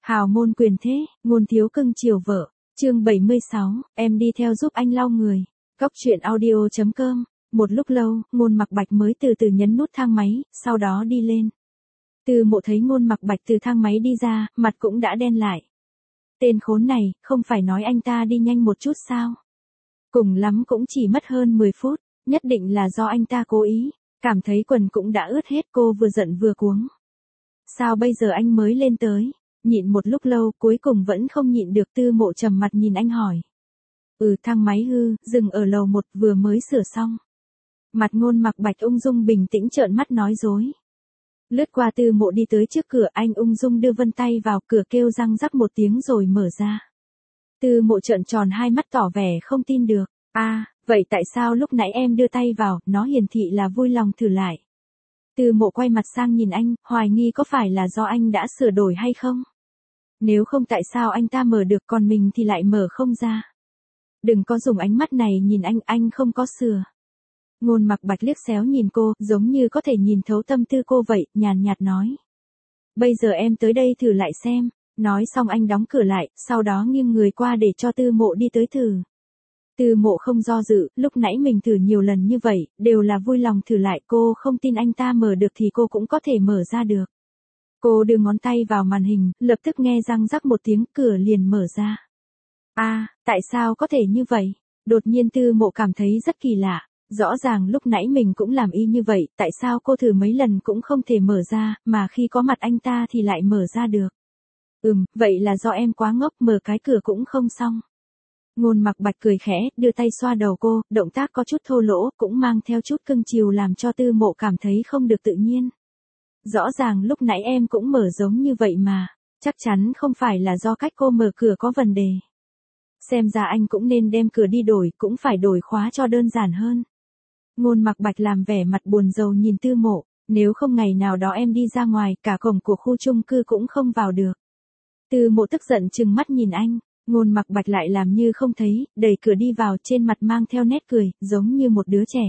Hào môn quyền thế, ngôn thiếu cưng chiều vợ. Chương 76, em đi theo giúp anh lau người. Góc truyện audio.com. Một lúc lâu, Ngôn Mặc Bạch mới từ từ nhấn nút thang máy, sau đó đi lên. Từ Mộ thấy Ngôn Mặc Bạch từ thang máy đi ra, mặt cũng đã đen lại. Tên khốn này, không phải nói anh ta đi nhanh một chút sao? Cùng lắm cũng chỉ mất hơn 10 phút, nhất định là do anh ta cố ý, cảm thấy quần cũng đã ướt hết, cô vừa giận vừa cuống. Sao bây giờ anh mới lên tới? Nhịn một lúc lâu, cuối cùng vẫn không nhịn được. Từ Mộ trầm mặt nhìn anh hỏi. Thang máy hư, dừng ở lầu 1, vừa mới sửa xong. Mặt Ngôn Mặc Bạch ung dung bình tĩnh trợn mắt nói dối. Lướt qua Từ Mộ đi tới trước cửa, anh ung dung đưa vân tay vào, cửa kêu răng rắc một tiếng rồi mở ra. Từ Mộ trợn tròn hai mắt tỏ vẻ không tin được. Vậy tại sao lúc nãy em đưa tay vào? Nó hiển thị là vui lòng thử lại. Từ Mộ quay mặt sang nhìn anh, hoài nghi có phải là do anh đã sửa đổi hay không? Nếu không tại sao anh ta mở được còn mình thì lại mở không ra? Đừng có dùng ánh mắt này nhìn anh không có sửa. Ngôn Mặc Bạch liếc xéo nhìn cô, giống như có thể nhìn thấu tâm tư cô vậy, nhàn nhạt nói. Bây giờ em tới đây thử lại xem. Nói xong anh đóng cửa lại, sau đó nghiêng người qua để cho Từ Mộ đi tới thử. Từ Mộ không do dự, lúc nãy mình thử nhiều lần như vậy, đều là vui lòng thử lại, cô không tin anh ta mở được thì cô cũng có thể mở ra được. Cô đưa ngón tay vào màn hình, lập tức nghe răng rắc một tiếng, cửa liền mở ra. Tại sao có thể như vậy? Đột nhiên Từ Mộ cảm thấy rất kỳ lạ. Rõ ràng lúc nãy mình cũng làm y như vậy, tại sao cô thử mấy lần cũng không thể mở ra, mà khi có mặt anh ta thì lại mở ra được. Vậy là do em quá ngốc, mở cái cửa cũng không xong. Ngôn Mặc Bạch cười khẽ, đưa tay xoa đầu cô, động tác có chút thô lỗ, cũng mang theo chút cưng chiều làm cho Từ Mộ cảm thấy không được tự nhiên. Rõ ràng lúc nãy em cũng mở giống như vậy mà, chắc chắn không phải là do cách cô mở cửa có vấn đề. Xem ra anh cũng nên đem cửa đi đổi, cũng phải đổi khóa cho đơn giản hơn. Ngôn Mặc Bạch làm vẻ mặt buồn rầu nhìn Từ Mộ, nếu không ngày nào đó em đi ra ngoài, cả cổng của khu chung cư cũng không vào được. Từ Mộ tức giận trừng mắt nhìn anh. Ngôn Mặc Bạch lại làm như không thấy, đẩy cửa đi vào, trên mặt mang theo nét cười, giống như một đứa trẻ.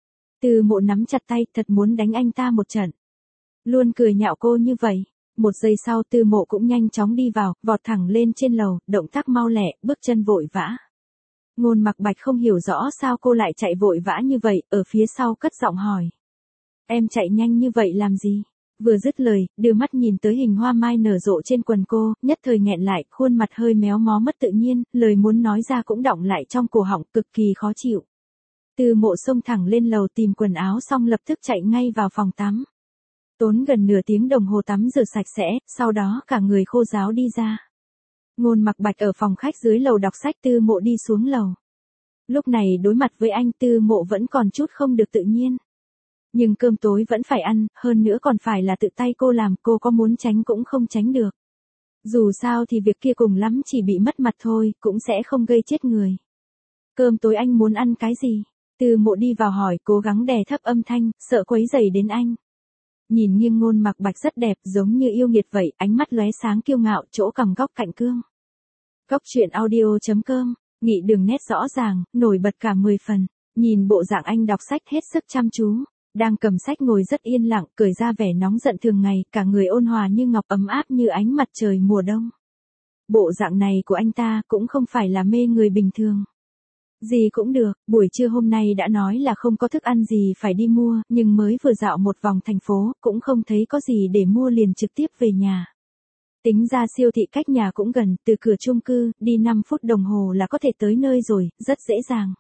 Từ Mộ nắm chặt tay, thật muốn đánh anh ta một trận. Luôn cười nhạo cô như vậy. Một giây sau Từ Mộ cũng nhanh chóng đi vào, vọt thẳng lên trên lầu, động tác mau lẹ, bước chân vội vã. Ngôn Mặc Bạch không hiểu rõ sao cô lại chạy vội vã như vậy, ở phía sau cất giọng hỏi. Em chạy nhanh như vậy làm gì? Vừa dứt lời, đưa mắt nhìn tới hình hoa mai nở rộ trên quần cô, nhất thời nghẹn lại, khuôn mặt hơi méo mó mất tự nhiên, lời muốn nói ra cũng đọng lại trong cổ họng, cực kỳ khó chịu. Từ Mộ xông thẳng lên lầu tìm quần áo xong lập tức chạy ngay vào phòng tắm. Tốn gần nửa tiếng đồng hồ tắm rửa sạch sẽ, sau đó cả người khô ráo đi ra. Ngôn Mặc Bạch ở phòng khách dưới lầu đọc sách, Từ Mộ đi xuống lầu. Lúc này đối mặt với anh, Từ Mộ vẫn còn chút không được tự nhiên. Nhưng cơm tối vẫn phải ăn, hơn nữa còn phải là tự tay cô làm, cô có muốn tránh cũng không tránh được. Dù sao thì việc kia cùng lắm chỉ bị mất mặt thôi, cũng sẽ không gây chết người. Cơm tối anh muốn ăn cái gì? Từ Mộ đi vào hỏi, cố gắng đè thấp âm thanh, sợ quấy rầy đến anh. Nhìn nghiêng Ngôn Mặc Bạch rất đẹp, giống như yêu nghiệt vậy, ánh mắt lóe sáng kiêu ngạo, chỗ cằm góc cạnh cương. Góc truyện audio.com, nghị đường nét rõ ràng, nổi bật cả 10 phần. Nhìn bộ dạng anh đọc sách hết sức chăm chú. Đang cầm sách ngồi rất yên lặng, cười ra vẻ nóng giận thường ngày, cả người ôn hòa như ngọc, ấm áp như ánh mặt trời mùa đông. Bộ dạng này của anh ta cũng không phải là mê người bình thường. Gì cũng được, buổi trưa hôm nay đã nói là không có thức ăn gì phải đi mua, nhưng mới vừa dạo một vòng thành phố, cũng không thấy có gì để mua liền trực tiếp về nhà. Tính ra siêu thị cách nhà cũng gần, từ cửa chung cư, đi 5 phút đồng hồ là có thể tới nơi rồi, rất dễ dàng.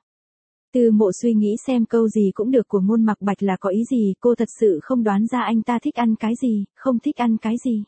Từ Mộ suy nghĩ xem câu gì cũng được của Ngôn Mặc Bạch là có ý gì, cô thật sự không đoán ra anh ta thích ăn cái gì, không thích ăn cái gì.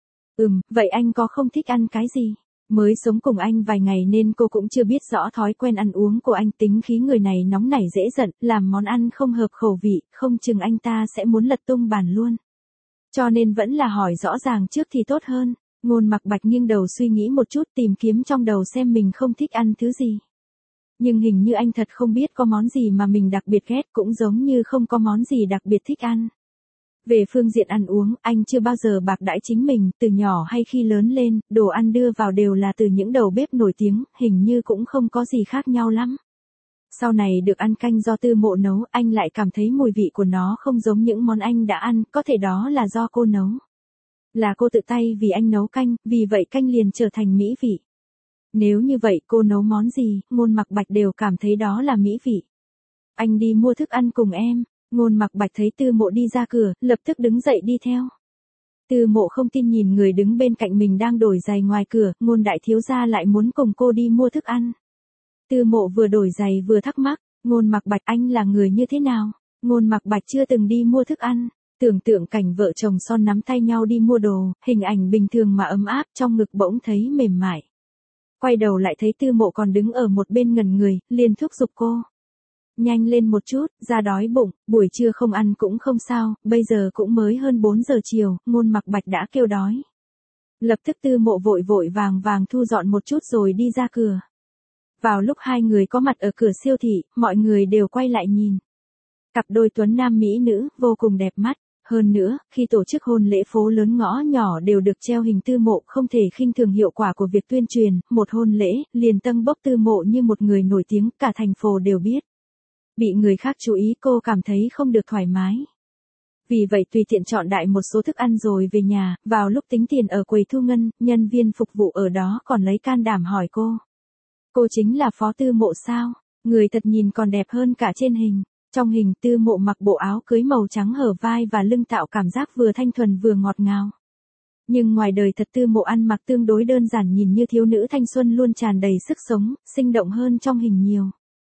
Vậy anh có không thích ăn cái gì? Mới sống cùng anh vài ngày nên cô cũng chưa biết rõ thói quen ăn uống của anh, tính khí người này nóng nảy dễ giận, làm món ăn không hợp khẩu vị, không chừng anh ta sẽ muốn lật tung bàn luôn. Cho nên vẫn là hỏi rõ ràng trước thì tốt hơn. Ngôn Mặc Bạch nghiêng đầu suy nghĩ một chút, tìm kiếm trong đầu xem mình không thích ăn thứ gì. Nhưng hình như anh thật không biết có món gì mà mình đặc biệt ghét, cũng giống như không có món gì đặc biệt thích ăn. Về phương diện ăn uống, anh chưa bao giờ bạc đãi chính mình, từ nhỏ hay khi lớn lên, đồ ăn đưa vào đều là từ những đầu bếp nổi tiếng, hình như cũng không có gì khác nhau lắm. Sau này được ăn canh do Từ Mộ nấu, anh lại cảm thấy mùi vị của nó không giống những món anh đã ăn, có thể đó là do cô nấu. Là cô tự tay vì anh nấu canh, vì vậy canh liền trở thành mỹ vị. Nếu như vậy cô nấu món gì, Ngôn Mặc Bạch đều cảm thấy đó là mỹ vị. Anh đi mua thức ăn cùng em. Ngôn Mặc Bạch thấy Tư Mộ đi ra cửa, lập tức đứng dậy đi theo. Tư Mộ không tin nhìn người đứng bên cạnh mình đang đổi giày ngoài cửa, Ngôn đại thiếu gia lại muốn cùng cô đi mua thức ăn. Tư Mộ vừa đổi giày vừa thắc mắc, Ngôn Mặc Bạch anh là người như thế nào? Ngôn Mặc Bạch chưa từng đi mua thức ăn, tưởng tượng cảnh vợ chồng son nắm tay nhau đi mua đồ, hình ảnh bình thường mà ấm áp, trong ngực bỗng thấy mềm mại. Quay đầu lại thấy Tư Mộ còn đứng ở một bên ngẩn người, liền thúc giục cô. Nhanh lên một chút, ra đói bụng, buổi trưa không ăn cũng không sao, bây giờ cũng mới hơn 4 giờ chiều, Ngôn Mặc Bạch đã kêu đói. Lập tức Tư Mộ vội vội vàng thu dọn một chút rồi đi ra cửa. Vào lúc hai người có mặt ở cửa siêu thị, mọi người đều quay lại nhìn. Cặp đôi tuấn nam mỹ nữ, vô cùng đẹp mắt. Hơn nữa, khi tổ chức hôn lễ phố lớn ngõ nhỏ đều được treo hình Tư Mộ, không thể khinh thường hiệu quả của việc tuyên truyền, một hôn lễ, liền tâng bốc Tư Mộ như một người nổi tiếng, cả thành phố đều biết. Bị người khác chú ý cô cảm thấy không được thoải mái. Vì vậy tùy tiện chọn đại một số thức ăn rồi về nhà, vào lúc tính tiền ở quầy thu ngân, nhân viên phục vụ ở đó còn lấy can đảm hỏi cô. Cô chính là Phó Tư Mộ sao? Người thật nhìn còn đẹp hơn cả trên hình. Trong hình Tư Mộ mặc bộ áo cưới màu trắng hở vai và lưng tạo cảm giác vừa thanh thuần vừa ngọt ngào. Nhưng ngoài đời thật Tư Mộ ăn mặc tương đối đơn giản nhìn như thiếu nữ thanh xuân luôn tràn đầy sức sống, sinh động hơn trong hình nhiều.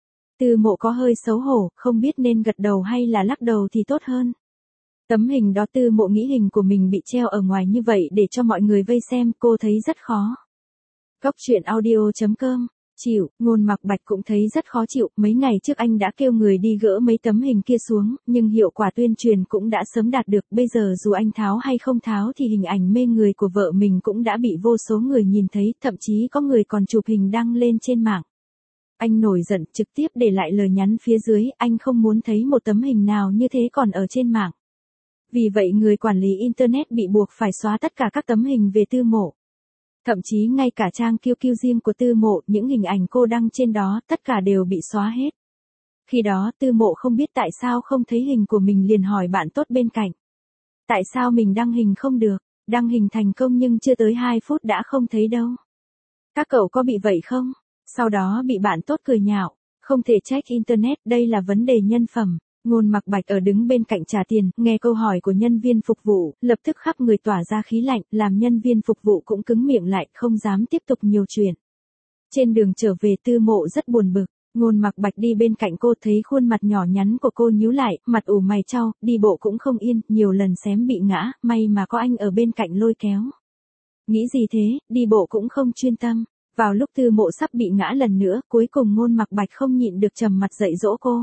Tư Mộ có hơi xấu hổ, không biết nên gật đầu hay là lắc đầu thì tốt hơn. Tấm hình đó Tư Mộ nghĩ hình của mình bị treo ở ngoài như vậy để cho mọi người vây xem, cô thấy rất khó. Góc truyện audio.com. Chịu, Ngôn Mặc Bạch cũng thấy rất khó chịu, mấy ngày trước anh đã kêu người đi gỡ mấy tấm hình kia xuống, nhưng hiệu quả tuyên truyền cũng đã sớm đạt được, bây giờ dù anh tháo hay không tháo thì hình ảnh mê người của vợ mình cũng đã bị vô số người nhìn thấy, thậm chí có người còn chụp hình đăng lên trên mạng. Anh nổi giận, trực tiếp để lại lời nhắn phía dưới, anh không muốn thấy một tấm hình nào như thế còn ở trên mạng. Vì vậy người quản lý Internet bị buộc phải xóa tất cả các tấm hình về Tư Mộ. Thậm chí ngay cả trang QQ riêng của Tư Mộ, những hình ảnh cô đăng trên đó, tất cả đều bị xóa hết. Khi đó Tư Mộ không biết tại sao không thấy hình của mình liền hỏi bạn tốt bên cạnh. Tại sao mình đăng hình không được, đăng hình thành công nhưng chưa tới 2 phút đã không thấy đâu. Các cậu có bị vậy không? Sau đó bị bạn tốt cười nhạo, không thể check Internet, đây là vấn đề nhân phẩm. Ngôn Mặc Bạch ở đứng bên cạnh trả tiền, nghe câu hỏi của nhân viên phục vụ, lập tức khắp người tỏa ra khí lạnh, làm nhân viên phục vụ cũng cứng miệng lại, không dám tiếp tục nhiều chuyện. Trên đường trở về Tư Mộ rất buồn bực, Ngôn Mặc Bạch đi bên cạnh cô thấy khuôn mặt nhỏ nhắn của cô nhíu lại, mặt ủ mày chau, đi bộ cũng không yên, nhiều lần xém bị ngã, may mà có anh ở bên cạnh lôi kéo. Nghĩ gì thế, đi bộ cũng không chuyên tâm. Vào lúc Tư Mộ sắp bị ngã lần nữa, cuối cùng Ngôn Mặc Bạch không nhịn được trầm mặt dạy dỗ cô.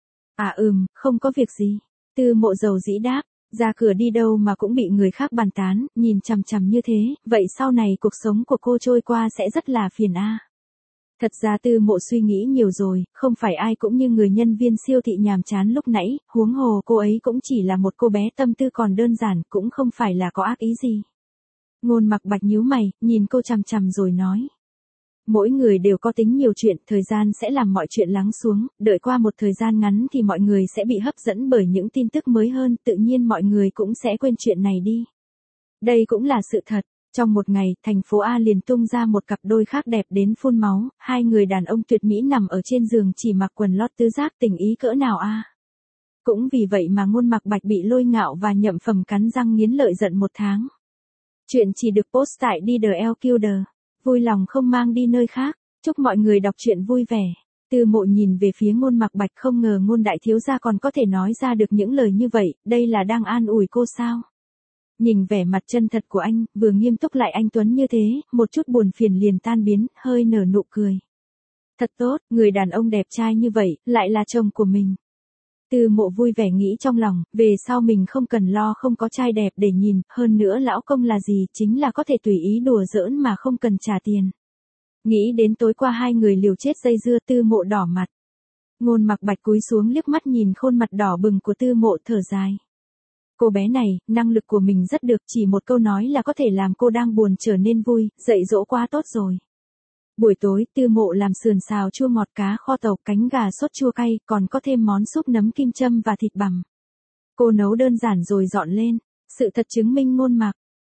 Không có việc gì. Tư Mộ dầu dĩ đáp, ra cửa đi đâu mà cũng bị người khác bàn tán, nhìn chằm chằm như thế, vậy sau này cuộc sống của cô trôi qua sẽ rất là phiền a. Thật ra Tư Mộ suy nghĩ nhiều rồi, không phải ai cũng như người nhân viên siêu thị nhàm chán lúc nãy, huống hồ cô ấy cũng chỉ là một cô bé tâm tư còn đơn giản, cũng không phải là có ác ý gì. Ngôn Mặc Bạch nhíu mày, nhìn cô chằm chằm rồi nói. Mỗi người đều có tính nhiều chuyện, thời gian sẽ làm mọi chuyện lắng xuống, đợi qua một thời gian ngắn thì mọi người sẽ bị hấp dẫn bởi những tin tức mới hơn, tự nhiên mọi người cũng sẽ quên chuyện này đi. Đây cũng là sự thật, trong một ngày, thành phố A liền tung ra một cặp đôi khác đẹp đến phun máu, hai người đàn ông tuyệt mỹ nằm ở trên giường chỉ mặc quần lót tứ giác, tình ý cỡ nào a. Cũng vì vậy mà Ngôn Mặc Bạch bị Lôi Ngạo và Nhậm Phẩm cắn răng nghiến lợi giận 1 tháng. Chuyện chỉ được post tại DLQD. Vui lòng không mang đi nơi khác. Chúc mọi người đọc truyện vui vẻ. Tư Mộ nhìn về phía Ngôn Mặc Bạch, không ngờ Ngôn đại thiếu gia còn có thể nói ra được những lời như vậy, đây là đang an ủi cô sao? Nhìn vẻ mặt chân thật của anh, vừa nghiêm túc lại anh tuấn như thế, một chút buồn phiền liền tan biến, hơi nở nụ cười. Thật tốt, người đàn ông đẹp trai như vậy, lại là chồng của mình. Tư Mộ vui vẻ nghĩ trong lòng, về sau mình không cần lo không có trai đẹp để nhìn, hơn nữa lão công là gì, chính là có thể tùy ý đùa giỡn mà không cần trả tiền. Nghĩ đến tối qua hai người liều chết dây dưa, Tư Mộ đỏ mặt. Ngôn Mặc Bạch cúi xuống liếc mắt nhìn khuôn mặt đỏ bừng của Tư Mộ, thở dài. Cô bé này, năng lực của mình rất được, chỉ một câu nói là có thể làm cô đang buồn trở nên vui, dạy dỗ quá tốt rồi. Buổi tối, Tư Mộ làm sườn xào chua ngọt, cá kho tàu, cánh gà sốt chua cay, còn có thêm món súp nấm kim châm và thịt bằm. Cô nấu đơn giản rồi dọn lên. Sự thật chứng minh Ngôn Mặc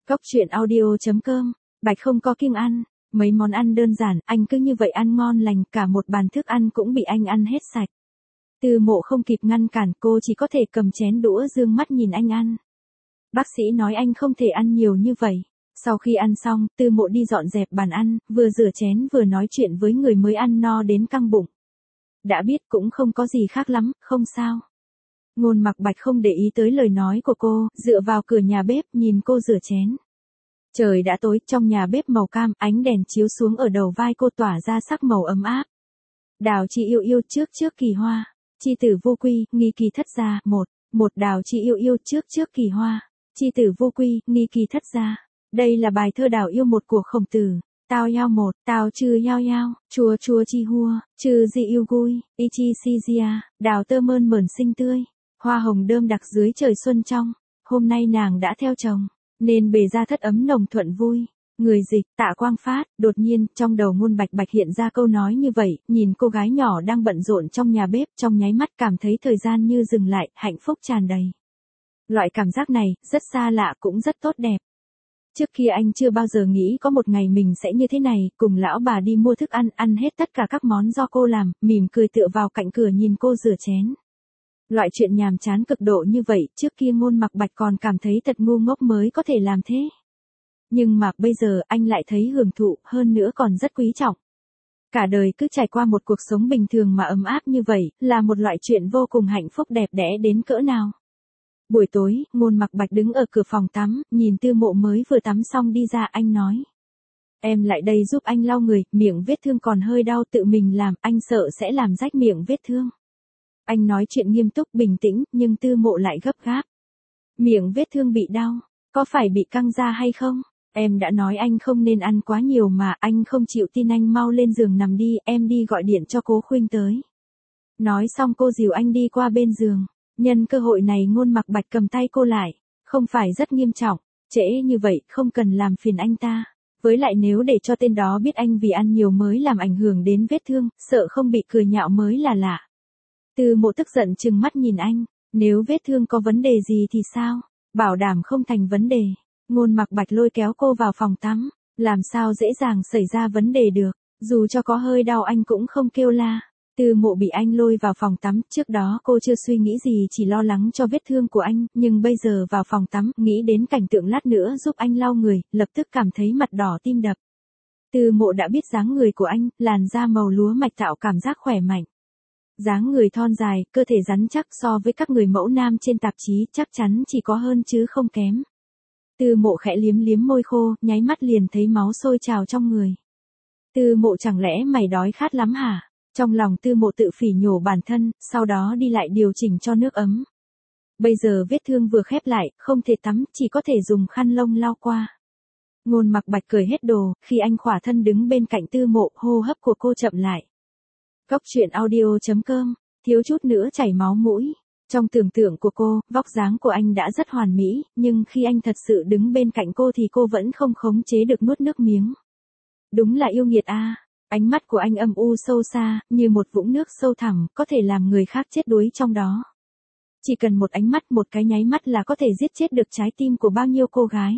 Cóc truyện audio.com, Bạch không có kiêng ăn, mấy món ăn đơn giản, anh cứ như vậy ăn ngon lành, cả một bàn thức ăn cũng bị anh ăn hết sạch. Từ Mộ không kịp ngăn cản, cô chỉ có thể cầm chén đũa dương mắt nhìn anh ăn. Bác sĩ nói anh không thể ăn nhiều như vậy. Sau khi ăn xong, Từ Mộ đi dọn dẹp bàn ăn, vừa rửa chén vừa nói chuyện với người mới ăn no đến căng bụng. Đã biết cũng không có gì khác lắm, không sao. Ngôn Mặc Bạch không để ý tới lời nói của cô, dựa vào cửa nhà bếp nhìn cô rửa chén. Trời đã tối, trong nhà bếp màu cam, ánh đèn chiếu xuống ở đầu vai cô tỏa ra sắc màu ấm áp. Đào Chi yêu yêu trước trước kỳ hoa, chi tử vô quy, nghi kỳ thất gia, một Đào Chi yêu yêu trước trước kỳ hoa, chi tử vô quy, nghi kỳ thất gia. Đây là bài thơ Đào yêu một của Khổng Tử. Tao yao một, tao chư yao yao, chua chua chi hua, chư di yêu gui, y chi si gia, đào tơ mơn mởn xinh tươi, hoa hồng đơm đặc dưới trời xuân trong. Hôm nay nàng đã theo chồng, nên bề ra thất ấm nồng thuận vui. Người dịch, Tạ Quang Phát. Đột nhiên, trong đầu Ngôn Bạch Bạch hiện ra câu nói như vậy, nhìn cô gái nhỏ đang bận rộn trong nhà bếp, trong nháy mắt cảm thấy thời gian như dừng lại, hạnh phúc tràn đầy. Loại cảm giác này, rất xa lạ cũng rất tốt đẹp. Trước kia anh chưa bao giờ nghĩ có một ngày mình sẽ như thế này, cùng lão bà đi mua thức ăn, ăn hết tất cả các món do cô làm, mỉm cười tựa vào cạnh cửa nhìn cô rửa chén. Loại chuyện nhàm chán cực độ như vậy, trước kia Ngôn Mặc Bạch còn cảm thấy thật ngu ngốc mới có thể làm thế. Nhưng mà bây giờ anh lại thấy hưởng thụ, hơn nữa còn rất quý trọng. Cả đời cứ trải qua một cuộc sống bình thường mà ấm áp như vậy, là một loại chuyện vô cùng hạnh phúc đẹp đẽ đến cỡ nào. Buổi tối, Ngôn Mặc Bạch đứng ở cửa phòng tắm, nhìn Tư Mộ mới vừa tắm xong đi ra, anh nói. Em lại đây giúp anh lau người, miệng vết thương còn hơi đau, tự mình làm, anh sợ sẽ làm rách miệng vết thương. Anh nói chuyện nghiêm túc bình tĩnh, nhưng Tư Mộ lại gấp gáp. Miệng vết thương bị đau, có phải bị căng ra hay không? Em đã nói anh không nên ăn quá nhiều mà, anh không chịu tin, anh mau lên giường nằm đi, em đi gọi điện cho cố Khuynh tới. Nói xong cô dìu anh đi qua bên giường. Nhân cơ hội này Ngôn Mặc Bạch cầm tay cô lại, không phải rất nghiêm trọng, trễ như vậy, không cần làm phiền anh ta. Với lại nếu để cho tên đó biết anh vì ăn nhiều mới làm ảnh hưởng đến vết thương, sợ không bị cười nhạo mới là lạ. Từ Mộ tức giận trừng mắt nhìn anh, nếu vết thương có vấn đề gì thì sao, bảo đảm không thành vấn đề. Ngôn Mặc Bạch lôi kéo cô vào phòng tắm, làm sao dễ dàng xảy ra vấn đề được, dù cho có hơi đau anh cũng không kêu la. Từ Mộ bị anh lôi vào phòng tắm, trước đó cô chưa suy nghĩ gì, chỉ lo lắng cho vết thương của anh, nhưng bây giờ vào phòng tắm, nghĩ đến cảnh tượng lát nữa giúp anh lau người, lập tức cảm thấy mặt đỏ tim đập. Từ Mộ đã biết dáng người của anh, làn da màu lúa mạch tạo cảm giác khỏe mạnh. Dáng người thon dài, cơ thể rắn chắc, so với các người mẫu nam trên tạp chí chắc chắn chỉ có hơn chứ không kém. Từ Mộ khẽ liếm liếm môi khô, nháy mắt liền thấy máu sôi trào trong người. Từ Mộ, chẳng lẽ mày đói khát lắm hả? Trong lòng Tư Mộ tự phỉ nhổ bản thân, sau đó đi lại điều chỉnh cho nước ấm. Bây giờ vết thương vừa khép lại, không thể tắm, chỉ có thể dùng khăn lông lau qua. Ngôn Mặc Bạch cởi hết đồ, khi anh khỏa thân đứng bên cạnh Tư Mộ, hô hấp của cô chậm lại. Cóc truyện audio.com, thiếu chút nữa chảy máu mũi. Trong tưởng tượng của cô, vóc dáng của anh đã rất hoàn mỹ, nhưng khi anh thật sự đứng bên cạnh cô thì cô vẫn không khống chế được nuốt nước miếng. Đúng là yêu nghiệt a. Ánh mắt của anh âm u sâu xa, như một vũng nước sâu thẳm, có thể làm người khác chết đuối trong đó. Chỉ cần một ánh mắt, một cái nháy mắt là có thể giết chết được trái tim của bao nhiêu cô gái.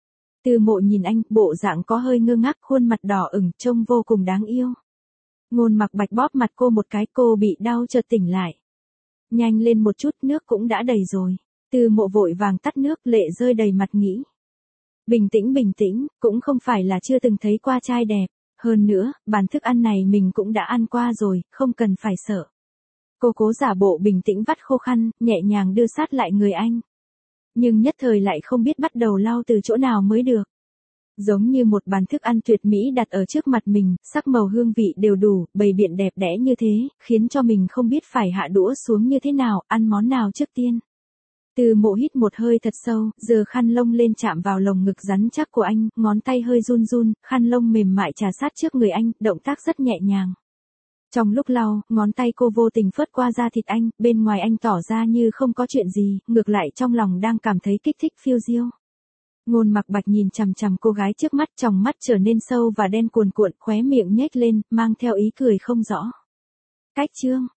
Từ Mộ nhìn anh, bộ dạng có hơi ngơ ngác, khuôn mặt đỏ ửng, trông vô cùng đáng yêu. Ngôn Mặc Bạch bóp mặt cô một cái, cô bị đau chợt tỉnh lại. Nhanh lên một chút, nước cũng đã đầy rồi. Từ Mộ vội vàng tắt nước, lệ rơi đầy mặt nghĩ. Bình tĩnh, cũng không phải là chưa từng thấy qua trai đẹp. Hơn nữa, bàn thức ăn này mình cũng đã ăn qua rồi, không cần phải sợ. Cô cố giả bộ bình tĩnh vắt khô khăn, nhẹ nhàng đưa sát lại người anh. Nhưng nhất thời lại không biết bắt đầu lau từ chỗ nào mới được. Giống như một bàn thức ăn tuyệt mỹ đặt ở trước mặt mình, sắc màu hương vị đều đủ, bày biện đẹp đẽ như thế, khiến cho mình không biết phải hạ đũa xuống như thế nào, ăn món nào trước tiên. Từ Mộ hít một hơi thật sâu, giơ khăn lông lên chạm vào lồng ngực rắn chắc của anh, ngón tay hơi run run, khăn lông mềm mại trà sát trước người anh, động tác rất nhẹ nhàng. Trong lúc lau, ngón tay cô vô tình phớt qua da thịt anh, bên ngoài anh tỏ ra như không có chuyện gì, ngược lại trong lòng đang cảm thấy kích thích phiêu diêu. Ngôn Mặc Bạch nhìn chằm chằm cô gái trước mắt, tròng mắt trở nên sâu và đen cuồn cuộn, khóe miệng nhếch lên, mang theo ý cười không rõ. Cách chương